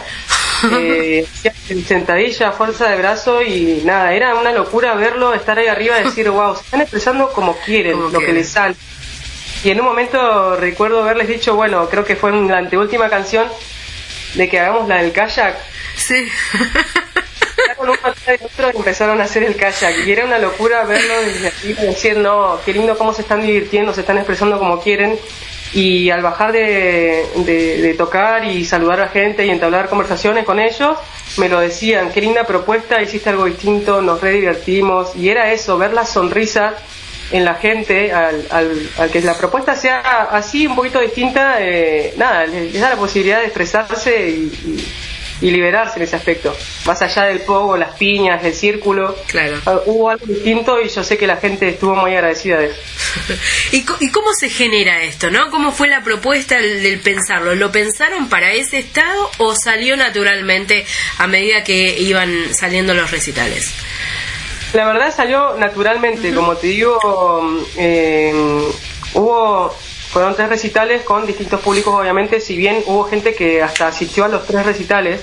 sentadilla, fuerza de brazo, y nada, era una locura verlo, estar ahí arriba y decir, wow, se están expresando como quieren, que les sale. Y en un momento recuerdo haberles dicho, bueno, creo que fue en la anteúltima canción, de que hagamos la del kayak. Sí. Con un patrón de otro empezaron a hacer el kayak, y era una locura verlo desde aquí, decir, no, qué lindo cómo se están divirtiendo, se están expresando como quieren. Y al bajar de tocar y saludar a la gente y entablar conversaciones con ellos, me lo decían, qué linda propuesta, hiciste algo distinto, nos re divertimos. Y era eso, ver la sonrisa en la gente al que la propuesta sea así, un poquito distinta. Nada, les da la posibilidad de expresarse y liberarse en ese aspecto, más allá del pogo, las piñas, el círculo. Claro. Hubo algo distinto, y yo sé que la gente estuvo muy agradecida de eso. ¿Y cómo se genera esto, no? ¿Cómo fue la propuesta del pensarlo? ¿Lo pensaron para ese estado o salió naturalmente a medida que iban saliendo los recitales? La verdad salió naturalmente, como te digo. Fueron 3 recitales con distintos públicos, obviamente, si bien hubo gente que hasta asistió a los 3 recitales,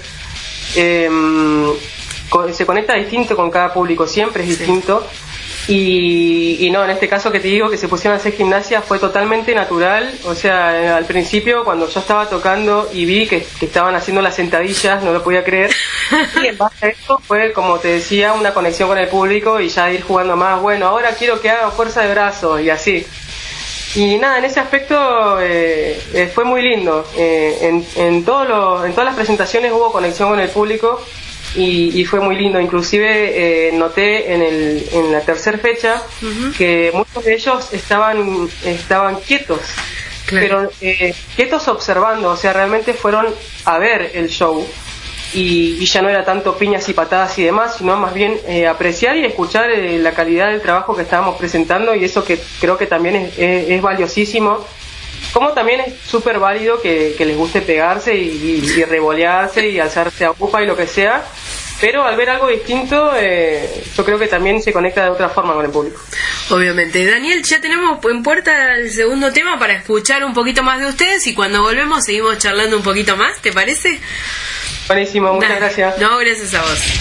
se conecta distinto con cada público, siempre es distinto. Y no, en este caso que te digo que se pusieron a hacer gimnasia fue totalmente natural. O sea, al principio cuando yo estaba tocando y vi que estaban haciendo las sentadillas, no lo podía creer. Y en base a esto fue, como te decía, una conexión con el público y ya ir jugando más. Bueno, ahora quiero que hagan fuerza de brazos y así. Y nada, en ese aspecto fue muy lindo. En todas las presentaciones hubo conexión con el público. Y fue muy lindo. Inclusive noté en la tercera fecha que muchos de ellos estaban quietos, claro. Pero quietos observando, o sea, realmente fueron a ver el show y ya no era tanto piñas y patadas y demás, sino más bien apreciar y escuchar la calidad del trabajo que estábamos presentando, y eso que creo que también es valiosísimo. Como también es súper válido que les guste pegarse y revolearse y alzarse a upa y lo que sea, pero al ver algo distinto, yo creo que también se conecta de otra forma con el público. Obviamente. Daniel, ya tenemos en puerta el segundo tema para escuchar un poquito más de ustedes, y cuando volvemos seguimos charlando un poquito más, ¿te parece? Buenísimo, muchas gracias. No, gracias a vos.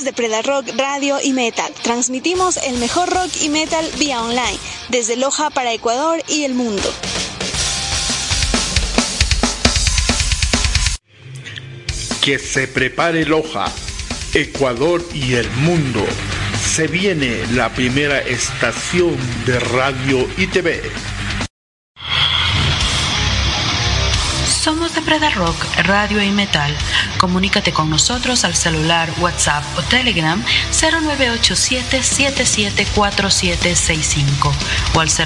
Somos de Predarock Radio y Metal. Transmitimos el mejor rock y metal vía online, desde Loja para Ecuador y el mundo. Que se prepare Loja, Ecuador y el mundo. Se viene la primera estación de radio y TV. Somos de Predarock Radio y Metal. Comunícate con nosotros al celular, WhatsApp o Telegram 0987-774765 o al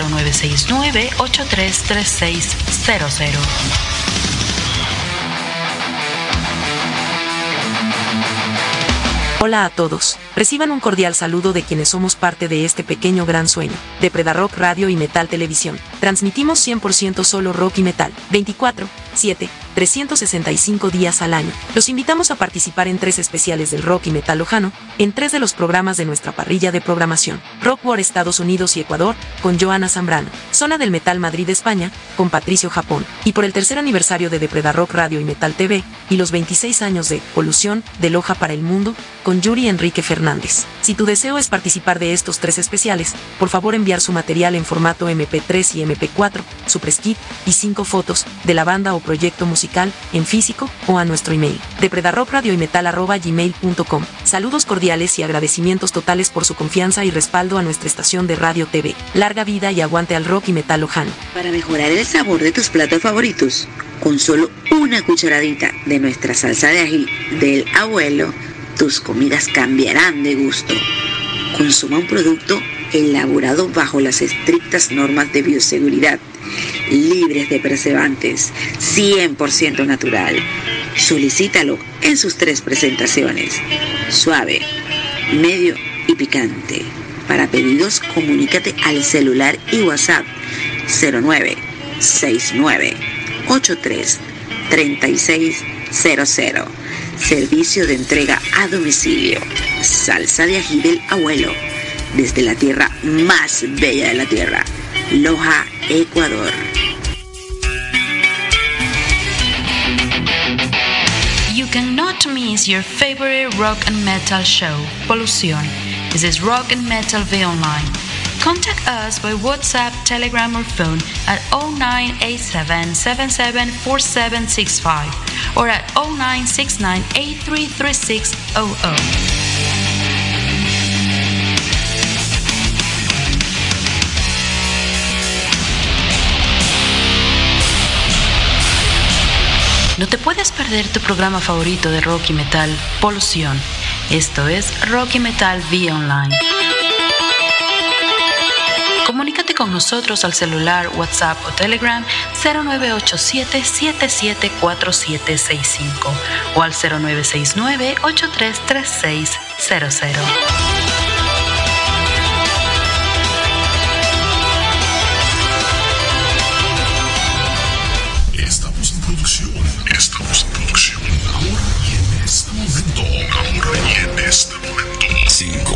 0969-833600. Hola a todos, reciban un cordial saludo de quienes somos parte de este pequeño gran sueño, de Predarock Radio y Metal Televisión. Transmitimos 100% solo rock y metal, 24/7, 365 días al año. Los invitamos a participar en 3 especiales del rock y metal lojano, en 3 de los programas de nuestra parrilla de programación. Rock War Estados Unidos y Ecuador, con Joana Zambrano. Zona del Metal Madrid España, con Patricio Japón. Y por el 3er aniversario de Predarock Radio y Metal TV, y los 26 años de Polución, de Loja para el Mundo, con Yuri Enrique Fernández. Si tu deseo es participar de estos 3 especiales, por favor enviar su material en formato MP3 y MP4, su press kit y 5 fotos de la banda o proyecto musical en físico o a nuestro email de predarrockradioymetal@gmail.com. Saludos cordiales y agradecimientos totales por su confianza y respaldo a nuestra estación de radio TV. Larga vida y aguante al rock y metal lojano. Para mejorar el sabor de tus platos favoritos, con solo una cucharadita de nuestra salsa de ají del abuelo, tus comidas cambiarán de gusto. Consuma un producto elaborado bajo las estrictas normas de bioseguridad, libres de preservantes, 100% natural. Solicítalo en sus 3 presentaciones: suave, medio y picante. Para pedidos, comunícate al celular y WhatsApp 0969-833600. Servicio de entrega a domicilio. Salsa de ají del abuelo, desde la tierra más bella de la tierra, Loja, Ecuador. You cannot miss your favorite rock and metal show, Polución. This is Rock and Metal via online. Contact us by WhatsApp, Telegram or phone at 0987-774765 or at 0969-833600. No te puedes perder tu programa favorito de rock y metal, Polución. Esto es Rock y Metal vía online. Comunícate con nosotros al celular, WhatsApp o Telegram 0987-774765 o al 0969-833600. Estamos en producción. Ahora y en este momento. 5,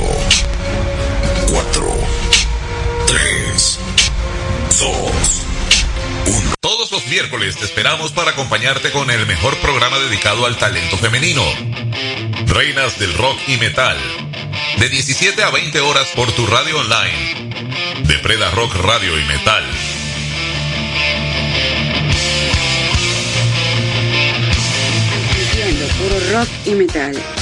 4, 3, 2, 1. Todos los miércoles te esperamos para acompañarte con el mejor programa dedicado al talento femenino. Reinas del rock y metal. De 17 a 20 horas por tu radio online. De Predarock Radio y Metal. Puro rock y metal.